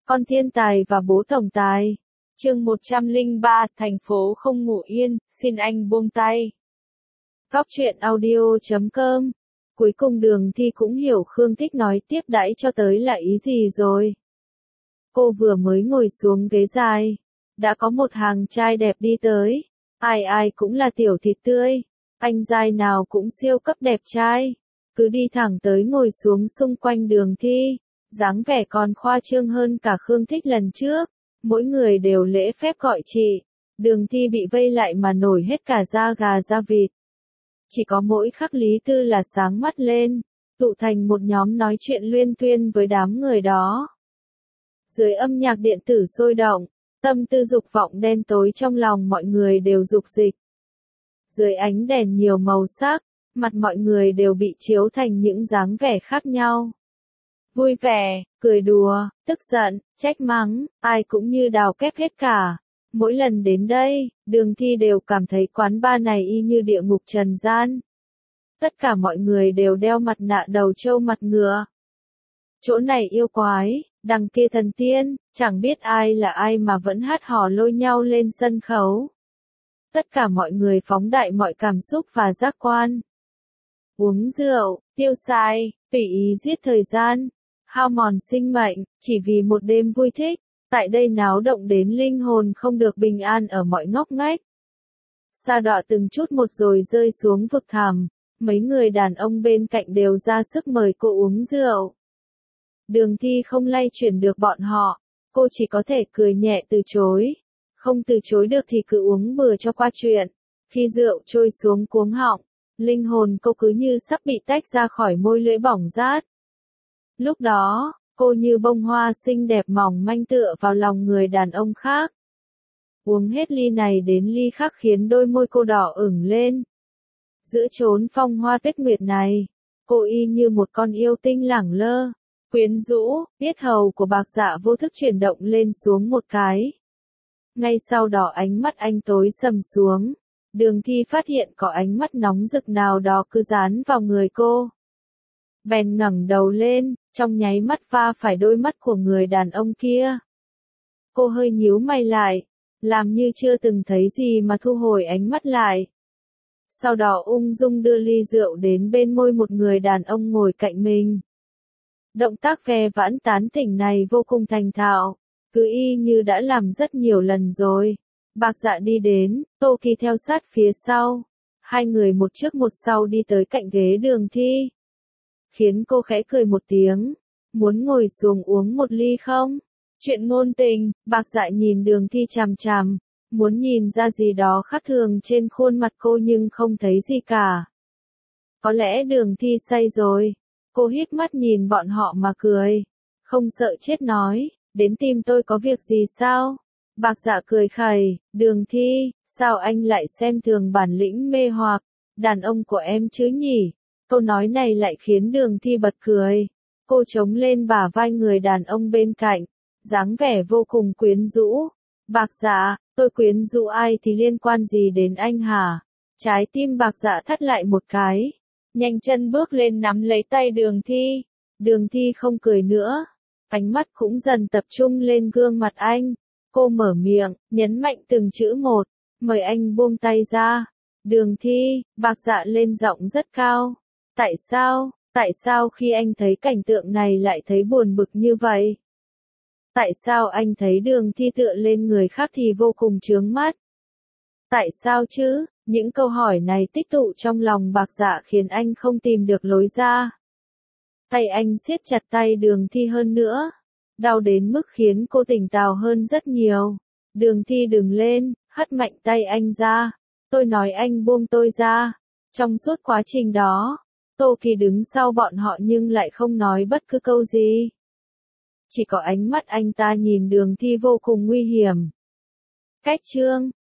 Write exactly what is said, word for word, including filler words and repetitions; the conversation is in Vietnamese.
Con thiên tài và bố tổng tài. Chương một trăm lẻ ba, thành phố không ngủ yên, xin anh buông tay. Góc truyện audio chấm com. Cuối cùng Đường Thi cũng hiểu Khương Thích nói tiếp đãi cho tới là ý gì rồi. Cô vừa mới ngồi xuống ghế dài, đã có một hàng trai đẹp đi tới. Ai ai cũng là tiểu thịt tươi, anh giai nào cũng siêu cấp đẹp trai. Cứ đi thẳng tới ngồi xuống xung quanh Đường Thi, dáng vẻ còn khoa trương hơn cả Khương Thích lần trước. Mỗi người đều lễ phép gọi chị. Đường Thi bị vây lại mà nổi hết cả da gà da vịt. Chỉ có mỗi Khắc Lý Tư là sáng mắt lên, tụ thành một nhóm nói chuyện luyên thuyên với đám người đó. Dưới âm nhạc điện tử sôi động, tâm tư dục vọng đen tối trong lòng mọi người đều dục dịch. Dưới ánh đèn nhiều màu sắc, mặt mọi người đều bị chiếu thành những dáng vẻ khác nhau. Vui vẻ, cười đùa, tức giận, trách mắng, ai cũng như đào kép hết cả. Mỗi lần đến đây, Đường Thi đều cảm thấy quán bar này y như địa ngục trần gian. Tất cả mọi người đều đeo mặt nạ đầu trâu mặt ngựa. Chỗ này yêu quái, đằng kia thần tiên, chẳng biết ai là ai mà vẫn hát hò lôi nhau lên sân khấu. Tất cả mọi người phóng đại mọi cảm xúc và giác quan. Uống rượu, tiêu xài, tùy ý giết thời gian, hao mòn sinh mệnh, chỉ vì một đêm vui thích. Tại đây náo động đến linh hồn không được bình an ở mọi ngóc ngách. Sa đọa từng chút một rồi rơi xuống vực thẳm, mấy người đàn ông bên cạnh đều ra sức mời cô uống rượu. Đường Thi không lay chuyển được bọn họ, cô chỉ có thể cười nhẹ từ chối. Không từ chối được thì cứ uống bừa cho qua chuyện. Khi rượu trôi xuống cuống họng, linh hồn cô cứ như sắp bị tách ra khỏi môi lưỡi bỏng rát. Lúc đó, cô như bông hoa xinh đẹp mỏng manh tựa vào lòng người đàn ông khác. Uống hết ly này đến ly khác khiến đôi môi cô đỏ ửng lên. Giữa chốn phong hoa tuyết nguyệt này, cô y như một con yêu tinh lẳng lơ, quyến rũ, yết hầu của Bạc Dạ vô thức chuyển động lên xuống một cái. Ngay sau đó ánh mắt anh tối sầm xuống, Đường Thi phát hiện có ánh mắt nóng rực nào đó cứ dán vào người cô. Bèn ngẩng đầu lên, trong nháy mắt va phải đôi mắt của người đàn ông kia. Cô hơi nhíu mày lại, làm như chưa từng thấy gì mà thu hồi ánh mắt lại. Sau đó ung dung đưa ly rượu đến bên môi một người đàn ông ngồi cạnh mình. Động tác ve vãn tán tỉnh này vô cùng thành thạo, cứ y như đã làm rất nhiều lần rồi. Bạc Dạ đi đến, Tô Kỳ theo sát phía sau. Hai người một trước một sau đi tới cạnh ghế Đường Thi. Khiến cô khẽ cười một tiếng. Muốn ngồi xuống uống một ly không? Chuyện ngôn tình, Bạc Dạ nhìn Đường Thi chằm chằm, muốn nhìn ra gì đó khác thường trên khuôn mặt cô nhưng không thấy gì cả. Có lẽ Đường Thi say rồi. Cô híp mắt nhìn bọn họ mà cười. Không sợ chết nói, đến tìm tôi có việc gì sao? Bạc Dạ cười khẩy, Đường Thi, sao anh lại xem thường bản lĩnh mê hoặc đàn ông của em chứ nhỉ? Câu nói này lại khiến Đường Thi bật cười. Cô chống lên bả vai người đàn ông bên cạnh, dáng vẻ vô cùng quyến rũ. Bạc Dạ, tôi quyến rũ ai thì liên quan gì đến anh hả? Trái tim Bạc Dạ thắt lại một cái. Nhanh chân bước lên nắm lấy tay Đường Thi. Đường Thi không cười nữa. Ánh mắt cũng dần tập trung lên gương mặt anh. Cô mở miệng, nhấn mạnh từng chữ một. Mời anh buông tay ra. Đường Thi, Bạc Dạ lên giọng rất cao. Tại sao, tại sao khi anh thấy cảnh tượng này lại thấy buồn bực như vậy? Tại sao anh thấy Đường Thi tựa lên người khác thì vô cùng chướng mắt? Tại sao chứ? Những câu hỏi này tích tụ trong lòng Bạc Dạ khiến anh không tìm được lối ra. Tay anh siết chặt tay Đường Thi hơn nữa. Đau đến mức khiến cô tỉnh táo hơn rất nhiều. Đường Thi đừng lên, hất mạnh tay anh ra. Tôi nói anh buông tôi ra. Trong suốt quá trình đó, Tô Kỳ đứng sau bọn họ nhưng lại không nói bất cứ câu gì. Chỉ có ánh mắt anh ta nhìn Đường Thi vô cùng nguy hiểm. Cách chương